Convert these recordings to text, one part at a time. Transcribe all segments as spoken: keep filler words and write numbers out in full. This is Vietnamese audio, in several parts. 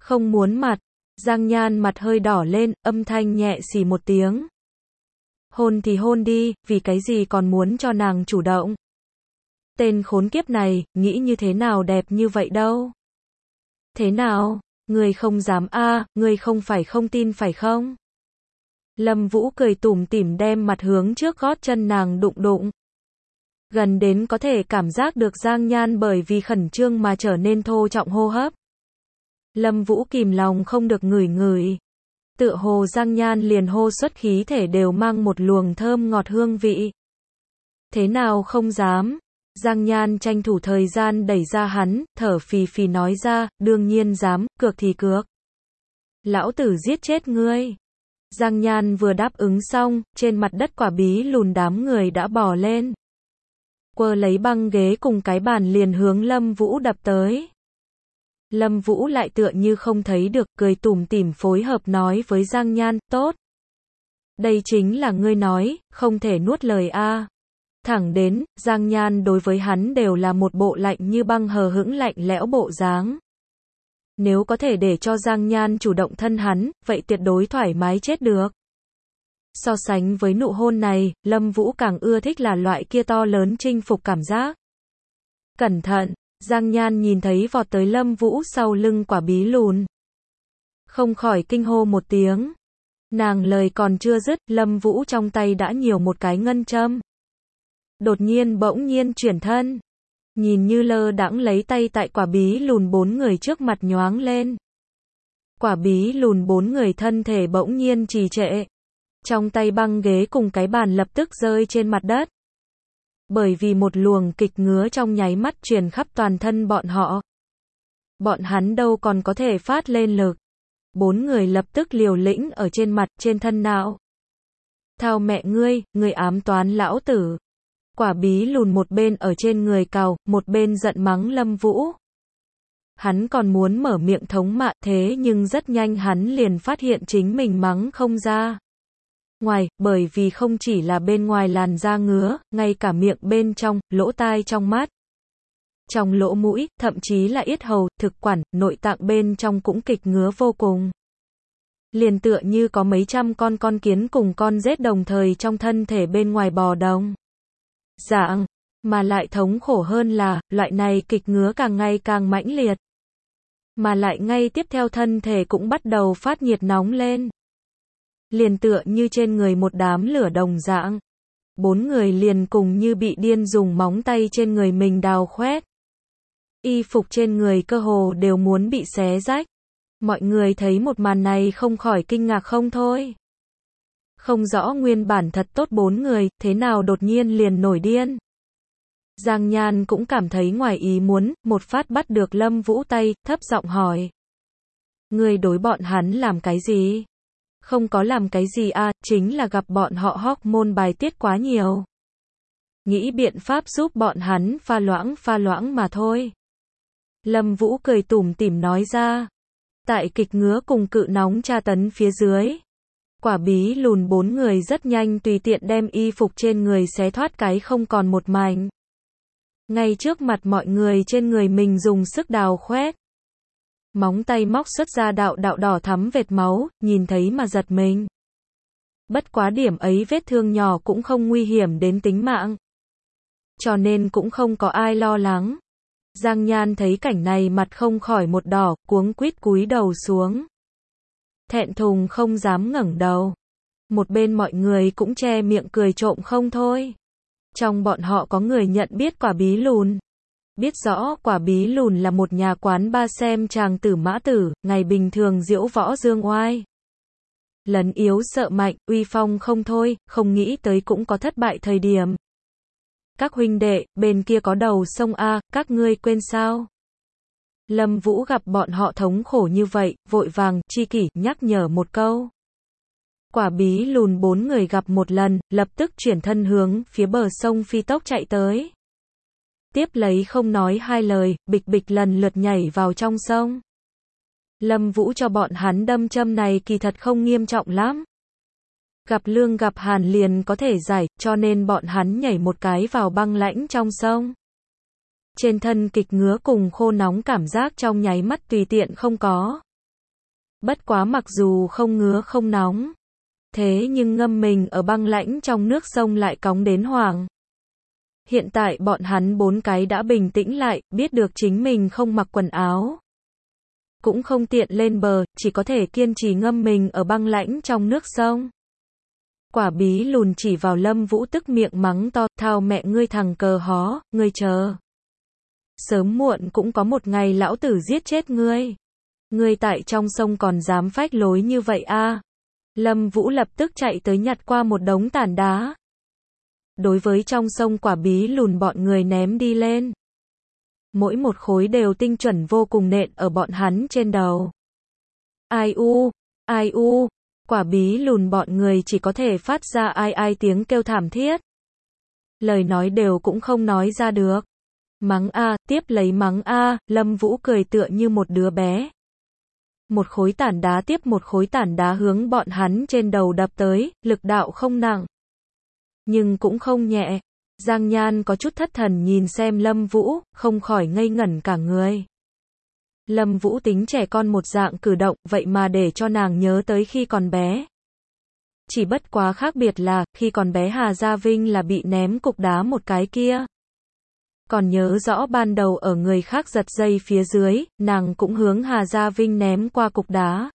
Không muốn mặt. Giang Nhan mặt hơi đỏ lên, âm thanh nhẹ xì một tiếng. Hôn thì hôn đi, vì cái gì còn muốn cho nàng chủ động. Tên khốn kiếp này, nghĩ như thế nào đẹp như vậy đâu. Thế nào, ngươi không dám a, à, ngươi không phải không tin phải không? Lâm Vũ cười tủm tỉm đem mặt hướng trước gót chân nàng đụng đụng. Gần đến có thể cảm giác được Giang Nhan bởi vì khẩn trương mà trở nên thô trọng hô hấp. Lâm Vũ kìm lòng không được ngửi ngửi. Tựa hồ Giang Nhan liền hô xuất khí thể đều mang một luồng thơm ngọt hương vị. Thế nào không dám? Giang Nhan tranh thủ thời gian đẩy ra hắn, thở phì phì nói ra, đương nhiên dám, cược thì cược. Lão tử giết chết ngươi. Giang Nhan vừa đáp ứng xong, trên mặt đất quả bí lùn đám người đã bò lên. Quơ lấy băng ghế cùng cái bàn liền hướng Lâm Vũ đập tới. Lâm Vũ lại tựa như không thấy được, cười tủm tỉm phối hợp nói với Giang Nhan, tốt. Đây chính là ngươi nói, không thể nuốt lời a. Thẳng đến, Giang Nhan đối với hắn đều là một bộ lạnh như băng hờ hững lạnh lẽo bộ dáng. Nếu có thể để cho Giang Nhan chủ động thân hắn, vậy tuyệt đối thoải mái chết được. So sánh với nụ hôn này, Lâm Vũ càng ưa thích là loại kia to lớn chinh phục cảm giác. Cẩn thận, Giang Nhan nhìn thấy vọt tới Lâm Vũ sau lưng quả bí lùn. Không khỏi kinh hô một tiếng. Nàng lời còn chưa dứt, Lâm Vũ trong tay đã nhiều một cái ngân châm. Đột nhiên bỗng nhiên chuyển thân. Nhìn như lơ đãng lấy tay tại quả bí lùn bốn người trước mặt nhoáng lên. Quả bí lùn bốn người thân thể bỗng nhiên trì trệ. Trong tay băng ghế cùng cái bàn lập tức rơi trên mặt đất. Bởi vì một luồng kịch ngứa trong nháy mắt truyền khắp toàn thân bọn họ. Bọn hắn đâu còn có thể phát lên lực. Bốn người lập tức liều lĩnh ở trên mặt, trên thân não. Thao mẹ ngươi, ngươi ám toán lão tử. Quả bí lùn một bên ở trên người cào, một bên giận mắng Lâm Vũ. Hắn còn muốn mở miệng thống mạ, thế nhưng rất nhanh hắn liền phát hiện chính mình mắng không ra. Ngoài, bởi vì không chỉ là bên ngoài làn da ngứa, ngay cả miệng bên trong, lỗ tai trong mắt. Trong lỗ mũi, thậm chí là yết hầu, thực quản, nội tạng bên trong cũng kịch ngứa vô cùng. Liền tựa như có mấy trăm con con kiến cùng con rết đồng thời trong thân thể bên ngoài bò đồng. Dạng, mà lại thống khổ hơn là, loại này kịch ngứa càng ngày càng mãnh liệt. Mà lại ngay tiếp theo thân thể cũng bắt đầu phát nhiệt nóng lên. Liền tựa như trên người một đám lửa đồng dạng. Bốn người liền cùng như bị điên dùng móng tay trên người mình đào khoét. Y phục trên người cơ hồ đều muốn bị xé rách. Mọi người thấy một màn này không khỏi kinh ngạc không thôi. Không rõ nguyên bản thật tốt bốn người, thế nào đột nhiên liền nổi điên. Giang Nhan cũng cảm thấy ngoài ý muốn, một phát bắt được Lâm Vũ tay, thấp giọng hỏi. Ngươi đối bọn hắn làm cái gì? Không có làm cái gì à, chính là gặp bọn họ hormone bài tiết quá nhiều. Nghĩ biện pháp giúp bọn hắn pha loãng pha loãng mà thôi. Lâm Vũ cười tủm tỉm nói ra. Tại kịch ngứa cùng cự nóng tra tấn phía dưới. Quả bí lùn bốn người rất nhanh tùy tiện đem y phục trên người xé thoát cái không còn một mảnh. Ngay trước mặt mọi người trên người mình dùng sức đào khoét. Móng tay móc xuất ra đạo đạo đỏ thắm vệt máu, nhìn thấy mà giật mình. Bất quá điểm ấy vết thương nhỏ cũng không nguy hiểm đến tính mạng. Cho nên cũng không có ai lo lắng. Giang Nhan thấy cảnh này mặt không khỏi một đỏ, cuống quýt cúi đầu xuống. Thẹn thùng không dám ngẩng đầu. Một bên mọi người cũng che miệng cười trộm không thôi. Trong bọn họ có người nhận biết quả bí lùn. Biết rõ quả bí lùn là một nhà quán ba xem chàng tử mã tử, ngày bình thường diễu võ dương oai. Lấn yếu sợ mạnh, uy phong không thôi, không nghĩ tới cũng có thất bại thời điểm. Các huynh đệ, bên kia có đầu sông A, các ngươi quên sao? Lâm Vũ gặp bọn họ thống khổ như vậy, vội vàng, chi kỷ, nhắc nhở một câu. Quả bí lùn bốn người gặp một lần, lập tức chuyển thân hướng phía bờ sông phi tốc chạy tới. Tiếp lấy không nói hai lời, bịch bịch lần lượt nhảy vào trong sông. Lâm Vũ cho bọn hắn đâm châm này kỳ thật không nghiêm trọng lắm. Gặp lương gặp hàn liền có thể giải, cho nên bọn hắn nhảy một cái vào băng lãnh trong sông. Trên thân kịch ngứa cùng khô nóng cảm giác trong nháy mắt tùy tiện không có. Bất quá mặc dù không ngứa không nóng, thế nhưng ngâm mình ở băng lãnh trong nước sông lại cóng đến hoảng. Hiện tại bọn hắn bốn cái đã bình tĩnh lại, biết được chính mình không mặc quần áo, cũng không tiện lên bờ, chỉ có thể kiên trì ngâm mình ở băng lãnh trong nước sông. Quả bí lùn chỉ vào Lâm Vũ tức miệng mắng to, thao mẹ ngươi thằng cờ hó, ngươi chờ. Sớm muộn cũng có một ngày lão tử giết chết ngươi. Ngươi tại trong sông còn dám phách lối như vậy a? À? Lâm Vũ lập tức chạy tới nhặt qua một đống tảng đá. Đối với trong sông quả bí lùn bọn người ném đi lên. Mỗi một khối đều tinh chuẩn vô cùng nện ở bọn hắn trên đầu. Ai u, ai u, quả bí lùn bọn người chỉ có thể phát ra ai ai tiếng kêu thảm thiết. Lời nói đều cũng không nói ra được. Mắng a, tiếp lấy mắng a, Lâm Vũ cười tựa như một đứa bé. Một khối tảng đá tiếp một khối tảng đá hướng bọn hắn trên đầu đập tới, lực đạo không nặng, nhưng cũng không nhẹ. Giang Nhan có chút thất thần nhìn xem Lâm Vũ, không khỏi ngây ngẩn cả người. Lâm Vũ tính trẻ con một dạng cử động, vậy mà để cho nàng nhớ tới khi còn bé. Chỉ bất quá khác biệt là, khi còn bé Hà Gia Vinh là bị ném cục đá một cái kia. Còn nhớ rõ ban đầu ở người khác giật dây phía dưới, nàng cũng hướng Hà Gia Vinh ném qua cục đá.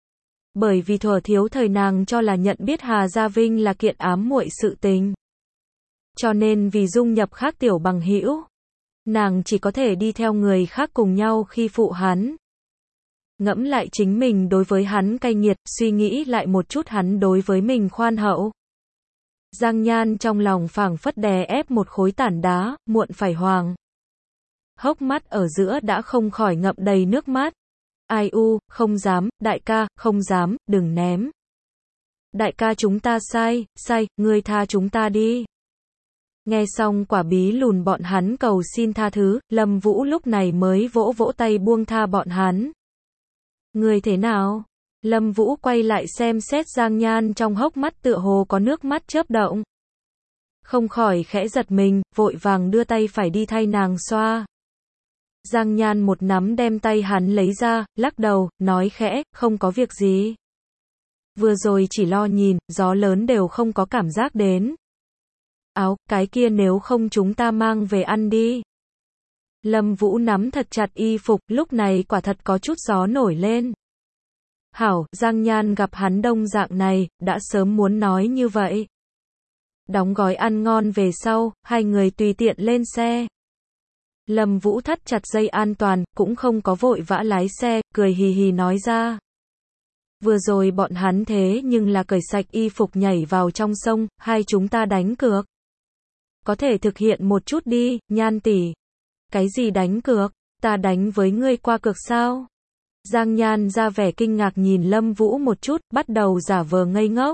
Bởi vì thuở thiếu thời nàng cho là nhận biết Hà Gia Vinh là kiện ám muội sự tình. Cho nên vì dung nhập khác tiểu bằng hữu, nàng chỉ có thể đi theo người khác cùng nhau khi phụ hắn. Ngẫm lại chính mình đối với hắn cay nghiệt, suy nghĩ lại một chút hắn đối với mình khoan hậu. Giang Nhan trong lòng phảng phất đè ép một khối tảng đá, muộn phải hoàng. Hốc mắt ở giữa đã không khỏi ngậm đầy nước mắt. Ai u, không dám, đại ca, không dám, đừng ném. Đại ca chúng ta sai, sai, ngươi tha chúng ta đi. Nghe xong quả bí lùn bọn hắn cầu xin tha thứ, Lâm Vũ lúc này mới vỗ vỗ tay buông tha bọn hắn. Ngươi thế nào? Lâm Vũ quay lại xem xét Giang Nhan trong hốc mắt tựa hồ có nước mắt chớp động. Không khỏi khẽ giật mình, vội vàng đưa tay phải đi thay nàng xoa. Giang Nhan một nắm đem tay hắn lấy ra, lắc đầu, nói khẽ, không có việc gì. Vừa rồi chỉ lo nhìn, gió lớn đều không có cảm giác đến. Áo, cái kia nếu không chúng ta mang về ăn đi. Lâm Vũ nắm thật chặt y phục, lúc này quả thật có chút gió nổi lên. Hảo, Giang Nhan gặp hắn đông dạng này, đã sớm muốn nói như vậy. Đóng gói ăn ngon về sau, hai người tùy tiện lên xe. Lâm Vũ thắt chặt dây an toàn, cũng không có vội vã lái xe, cười hì hì nói ra. Vừa rồi bọn hắn thế nhưng là cởi sạch y phục nhảy vào trong sông, hai chúng ta đánh cược. Có thể thực hiện một chút đi, Nhan tỷ. Cái gì đánh cược? Ta đánh với ngươi qua cược sao? Giang Nhan ra vẻ kinh ngạc nhìn Lâm Vũ một chút, bắt đầu giả vờ ngây ngốc.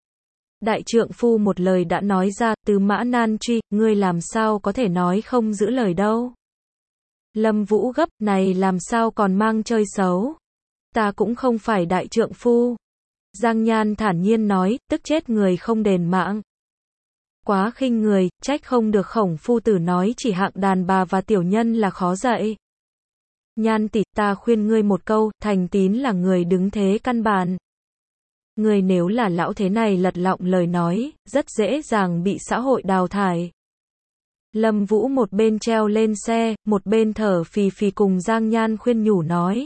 Đại trượng phu một lời đã nói ra, Tư Mã Nan Truy, ngươi làm sao có thể nói không giữ lời đâu. Lâm Vũ gấp, này làm sao còn mang chơi xấu. Ta cũng không phải đại trượng phu. Giang Nhan thản nhiên nói, tức chết người không đền mạng. Quá khinh người, trách không được Khổng phu tử nói chỉ hạng đàn bà và tiểu nhân là khó dạy. Nhan tỷ, ta khuyên ngươi một câu, thành tín là người đứng thế căn bản. Ngươi nếu là lão thế này lật lọng lời nói, rất dễ dàng bị xã hội đào thải. Lâm Vũ một bên treo lên xe, một bên thở phì phì cùng Giang Nhan khuyên nhủ nói.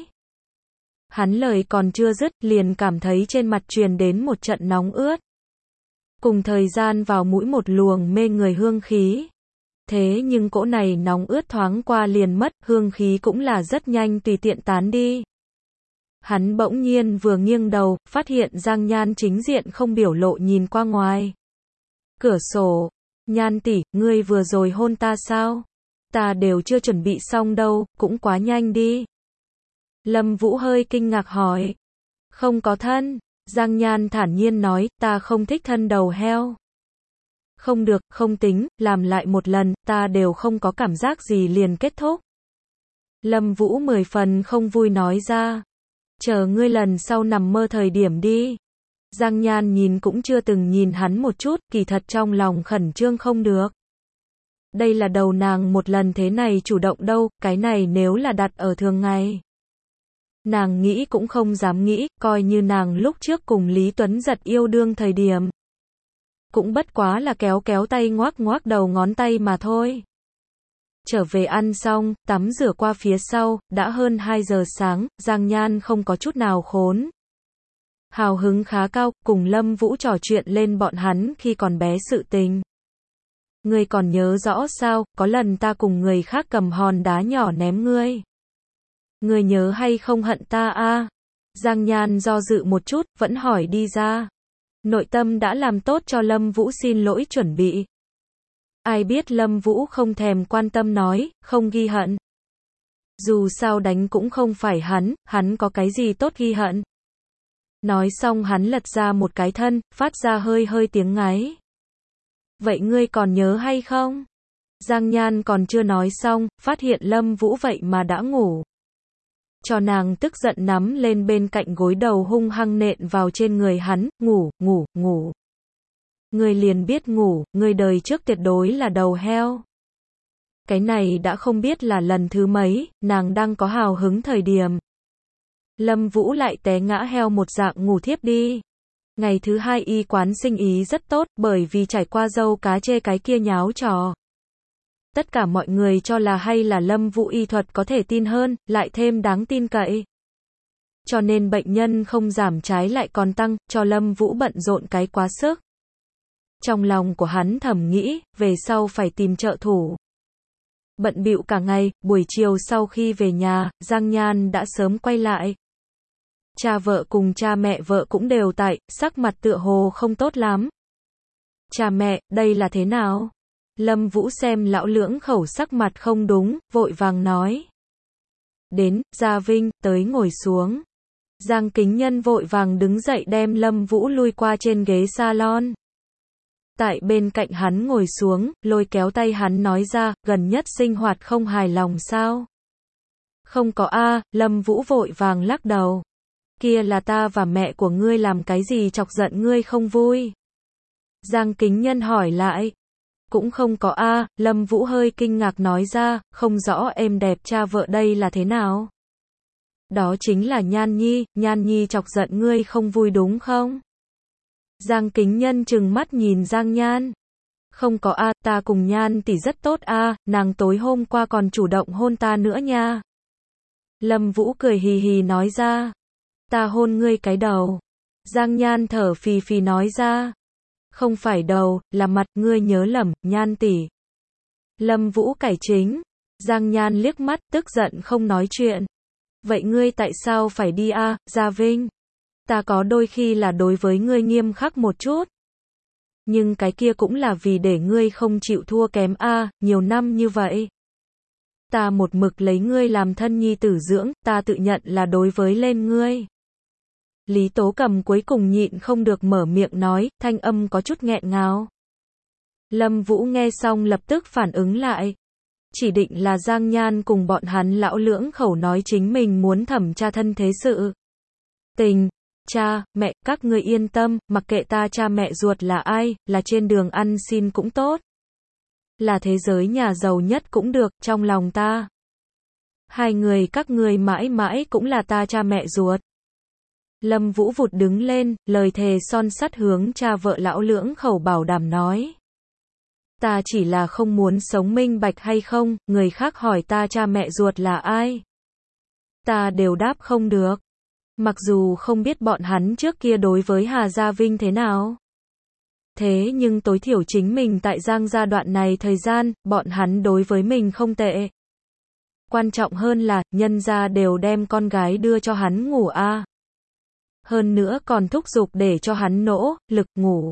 Hắn lời còn chưa dứt, liền cảm thấy trên mặt truyền đến một trận nóng ướt. Cùng thời gian vào mũi một luồng mê người hương khí. Thế nhưng cỗ này nóng ướt thoáng qua liền mất, hương khí cũng là rất nhanh tùy tiện tán đi. Hắn bỗng nhiên vừa nghiêng đầu, phát hiện Giang Nhan chính diện không biểu lộ nhìn qua ngoài cửa sổ. Nhan tỷ, ngươi vừa rồi hôn ta sao? Ta đều chưa chuẩn bị xong đâu, cũng quá nhanh đi. Lâm Vũ hơi kinh ngạc hỏi. Không có thân. Giang Nhan thản nhiên nói, ta không thích thân đầu heo. Không được, không tính, làm lại một lần, ta đều không có cảm giác gì liền kết thúc. Lâm Vũ mười phần không vui nói ra. Chờ ngươi lần sau nằm mơ thời điểm đi. Giang Nhan nhìn cũng chưa từng nhìn hắn một chút, kỳ thật trong lòng khẩn trương không được. Đây là đầu nàng một lần thế này chủ động đâu, cái này nếu là đặt ở thường ngày. Nàng nghĩ cũng không dám nghĩ, coi như nàng lúc trước cùng Lý Tuấn Giật yêu đương thời điểm. Cũng bất quá là kéo kéo tay ngoác ngoác đầu ngón tay mà thôi. Trở về ăn xong, tắm rửa qua phía sau, đã hơn hai giờ sáng, Giang Nhan không có chút nào khốn. Hào hứng khá cao, cùng Lâm Vũ trò chuyện lên bọn hắn khi còn bé sự tình. Ngươi còn nhớ rõ sao, có lần ta cùng người khác cầm hòn đá nhỏ ném ngươi. Ngươi nhớ hay không hận ta a? Giang Nhan do dự một chút, vẫn hỏi đi ra. Nội tâm đã làm tốt cho Lâm Vũ xin lỗi chuẩn bị. Ai biết Lâm Vũ không thèm quan tâm nói, không ghi hận. Dù sao đánh cũng không phải hắn, hắn có cái gì tốt ghi hận. Nói xong hắn lật ra một cái thân, phát ra hơi hơi tiếng ngáy. Vậy ngươi còn nhớ hay không? Giang Nhan còn chưa nói xong, phát hiện Lâm Vũ vậy mà đã ngủ. Cho nàng tức giận nắm lên bên cạnh gối đầu hung hăng nện vào trên người hắn, ngủ, ngủ, ngủ. Ngươi liền biết ngủ, ngươi đời trước tuyệt đối là đầu heo. Cái này đã không biết là lần thứ mấy, nàng đang có hào hứng thời điểm. Lâm Vũ lại té ngã heo một dạng ngủ thiếp đi. Ngày thứ hai y quán sinh ý rất tốt, bởi vì trải qua dâu cá chê cái kia nháo trò. Tất cả mọi người cho là hay là Lâm Vũ y thuật có thể tin hơn, lại thêm đáng tin cậy. Cho nên bệnh nhân không giảm trái lại còn tăng, cho Lâm Vũ bận rộn cái quá sức. Trong lòng của hắn thầm nghĩ, về sau phải tìm trợ thủ. Bận bịu cả ngày, buổi chiều sau khi về nhà, Giang Nhan đã sớm quay lại. Cha vợ cùng cha mẹ vợ cũng đều tại, sắc mặt tựa hồ không tốt lắm. Cha mẹ, đây là thế nào? Lâm Vũ xem lão lưỡng khẩu sắc mặt không đúng, vội vàng nói. Đến, Gia Vinh, tới ngồi xuống. Giang Kính Nhân vội vàng đứng dậy đem Lâm Vũ lui qua trên ghế salon. Tại bên cạnh hắn ngồi xuống, lôi kéo tay hắn nói ra, gần nhất sinh hoạt không hài lòng sao? Không có a, Lâm Vũ vội vàng lắc đầu. Kia là ta và mẹ của ngươi làm cái gì chọc giận ngươi không vui? Giang Kính Nhân hỏi lại. Cũng không có a, Lâm Vũ hơi kinh ngạc nói ra, không rõ em đẹp cha vợ đây là thế nào? Đó chính là Nhan Nhi, Nhan Nhi chọc giận ngươi không vui đúng không? Giang Kính Nhân trừng mắt nhìn Giang Nhan. Không có a, ta cùng Nhan tỷ rất tốt a, nàng tối hôm qua còn chủ động hôn ta nữa nha. Lâm Vũ cười hì hì nói ra. Ta hôn ngươi cái đầu. Giang Nhan thở phì phì nói ra. Không phải đầu, là mặt, ngươi nhớ lầm, Nhan tỷ. Lâm Vũ cải chính. Giang Nhan liếc mắt, tức giận không nói chuyện. Vậy ngươi tại sao phải đi a, Gia Vinh? Ta có đôi khi là đối với ngươi nghiêm khắc một chút. Nhưng cái kia cũng là vì để ngươi không chịu thua kém a, nhiều năm như vậy. Ta một mực lấy ngươi làm thân nhi tử dưỡng, ta tự nhận là đối với lên ngươi. Lý Tố Cầm cuối cùng nhịn không được mở miệng nói, thanh âm có chút nghẹn ngào. Lâm Vũ nghe xong lập tức phản ứng lại. Chỉ định là Giang Nhan cùng bọn hắn lão lưỡng khẩu nói chính mình muốn thẩm tra thân thế sự. Tình, cha, mẹ, các ngươi yên tâm, mặc kệ ta cha mẹ ruột là ai, là trên đường ăn xin cũng tốt. Là thế giới nhà giàu nhất cũng được, trong lòng ta. Hai người các ngươi mãi mãi cũng là ta cha mẹ ruột. Lâm Vũ vụt đứng lên, lời thề son sắt hướng cha vợ lão lưỡng khẩu bảo đảm nói. Ta chỉ là không muốn sống minh bạch hay không, người khác hỏi ta cha mẹ ruột là ai. Ta đều đáp không được. Mặc dù không biết bọn hắn trước kia đối với Hà Gia Vinh thế nào. Thế nhưng tối thiểu chính mình tại Giang gia đoạn này thời gian, bọn hắn đối với mình không tệ. Quan trọng hơn là, nhân gia đều đem con gái đưa cho hắn ngủ a. Hơn nữa còn thúc giục để cho hắn nỗ lực ngủ.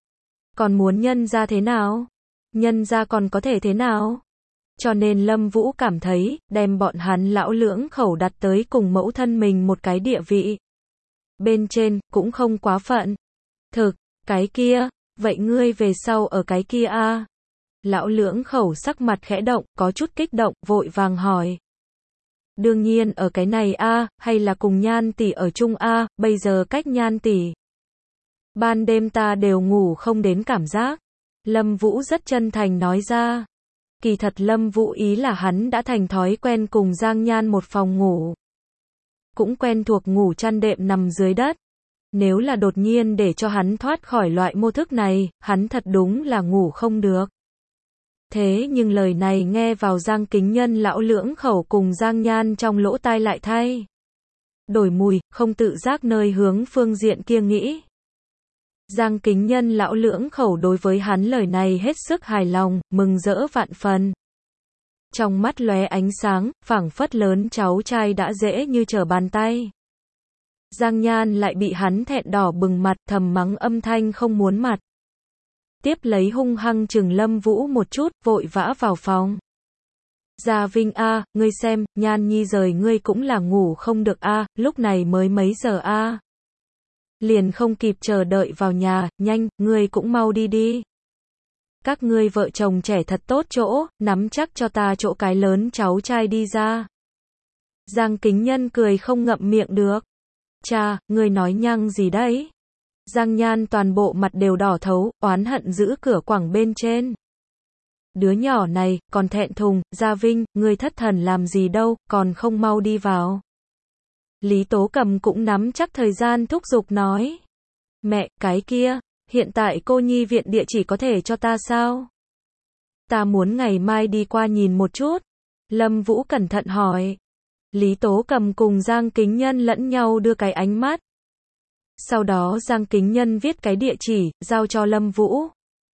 Còn muốn nhân gia thế nào? Nhân gia còn có thể thế nào? Cho nên Lâm Vũ cảm thấy, đem bọn hắn lão lưỡng khẩu đặt tới cùng mẫu thân mình một cái địa vị. Bên trên, cũng không quá phận. Thực, cái kia, vậy ngươi về sau ở cái kia a? Lão lưỡng khẩu sắc mặt khẽ động, có chút kích động, vội vàng hỏi. Đương nhiên ở cái này a, hay là cùng Nhan tỷ ở chung a, bây giờ cách Nhan tỷ. Ban đêm ta đều ngủ không đến cảm giác. Lâm Vũ rất chân thành nói ra. Kỳ thật Lâm Vũ ý là hắn đã thành thói quen cùng Giang Nhan một phòng ngủ. cũng quen thuộc ngủ chăn đệm nằm dưới đất. Nếu là đột nhiên để cho hắn thoát khỏi loại mô thức này, hắn thật đúng là ngủ không được. Thế nhưng lời này nghe vào Giang Kính Nhân lão lưỡng khẩu cùng Giang Nhan trong lỗ tai lại thay đổi mùi, không tự giác nơi hướng phương diện kia nghĩ. Giang Kính Nhân lão lưỡng khẩu đối với hắn lời này hết sức hài lòng, mừng rỡ vạn phần. Trong mắt lóe ánh sáng, phảng phất lớn cháu trai đã dễ như trở bàn tay. Giang Nhan lại bị hắn thẹn đỏ bừng mặt, thầm mắng âm thanh không muốn mặt. Tiếp lấy hung hăng chừng Lâm Vũ một chút, vội vã vào phòng. Gia Vinh a, ngươi xem, Nhan Nhi rời ngươi cũng là ngủ không được a, lúc này mới mấy giờ a. Liền không kịp chờ đợi vào nhà, nhanh, ngươi cũng mau đi đi. Các ngươi vợ chồng trẻ thật tốt chỗ, nắm chắc cho ta chỗ cái lớn cháu trai đi ra. Giang Kính Nhân cười không ngậm miệng được. Cha, ngươi nói nhăng gì đấy? Giang Nhan toàn bộ mặt đều đỏ thấu, oán hận giữ cửa quẳng bên trên. Đứa nhỏ này, còn thẹn thùng, Gia Vinh, ngươi thất thần làm gì đâu, còn không mau đi vào. Lý Tố Cầm cũng nắm chắc thời gian thúc giục nói. Mẹ, cái kia, hiện tại cô nhi viện địa chỉ có thể cho ta sao? Ta muốn ngày mai đi qua nhìn một chút. Lâm Vũ cẩn thận hỏi. Lý Tố Cầm cùng Giang Kính Nhân lẫn nhau đưa cái ánh mắt. Sau đó Giang Kính Nhân viết cái địa chỉ, giao cho Lâm Vũ.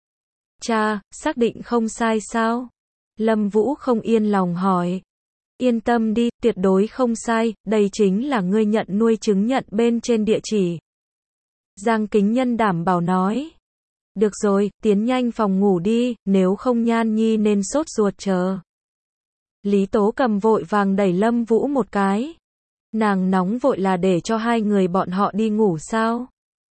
Cha, xác định không sai sao? Lâm Vũ không yên lòng hỏi. Yên tâm đi, tuyệt đối không sai, đây chính là ngươi nhận nuôi chứng nhận bên trên địa chỉ. Giang Kính Nhân đảm bảo nói. Được rồi, tiến nhanh phòng ngủ đi, nếu không Nhan Nhi nên sốt ruột chờ. Lý Tố Cầm vội vàng đẩy Lâm Vũ một cái. Nàng nóng vội là để cho hai người bọn họ đi ngủ sao?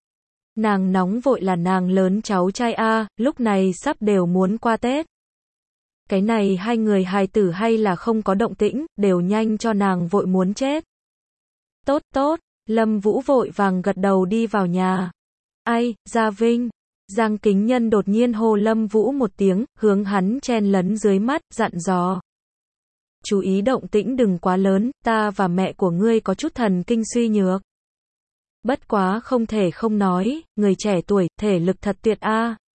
Nàng nóng vội là nàng lớn cháu trai a, lúc này sắp đều muốn qua Tết. Cái này hai người hài tử hay là không có động tĩnh, đều nhanh cho nàng vội muốn chết. Tốt tốt, Lâm Vũ vội vàng gật đầu đi vào nhà. Ai, Gia Vinh. Giang Kính Nhân đột nhiên hô Lâm Vũ một tiếng, hướng hắn chen lấn dưới mắt, dặn dò. Chú ý động tĩnh đừng quá lớn, ta và mẹ của ngươi có chút thần kinh suy nhược. Bất quá không thể không nói, người trẻ tuổi, thể lực thật tuyệt a.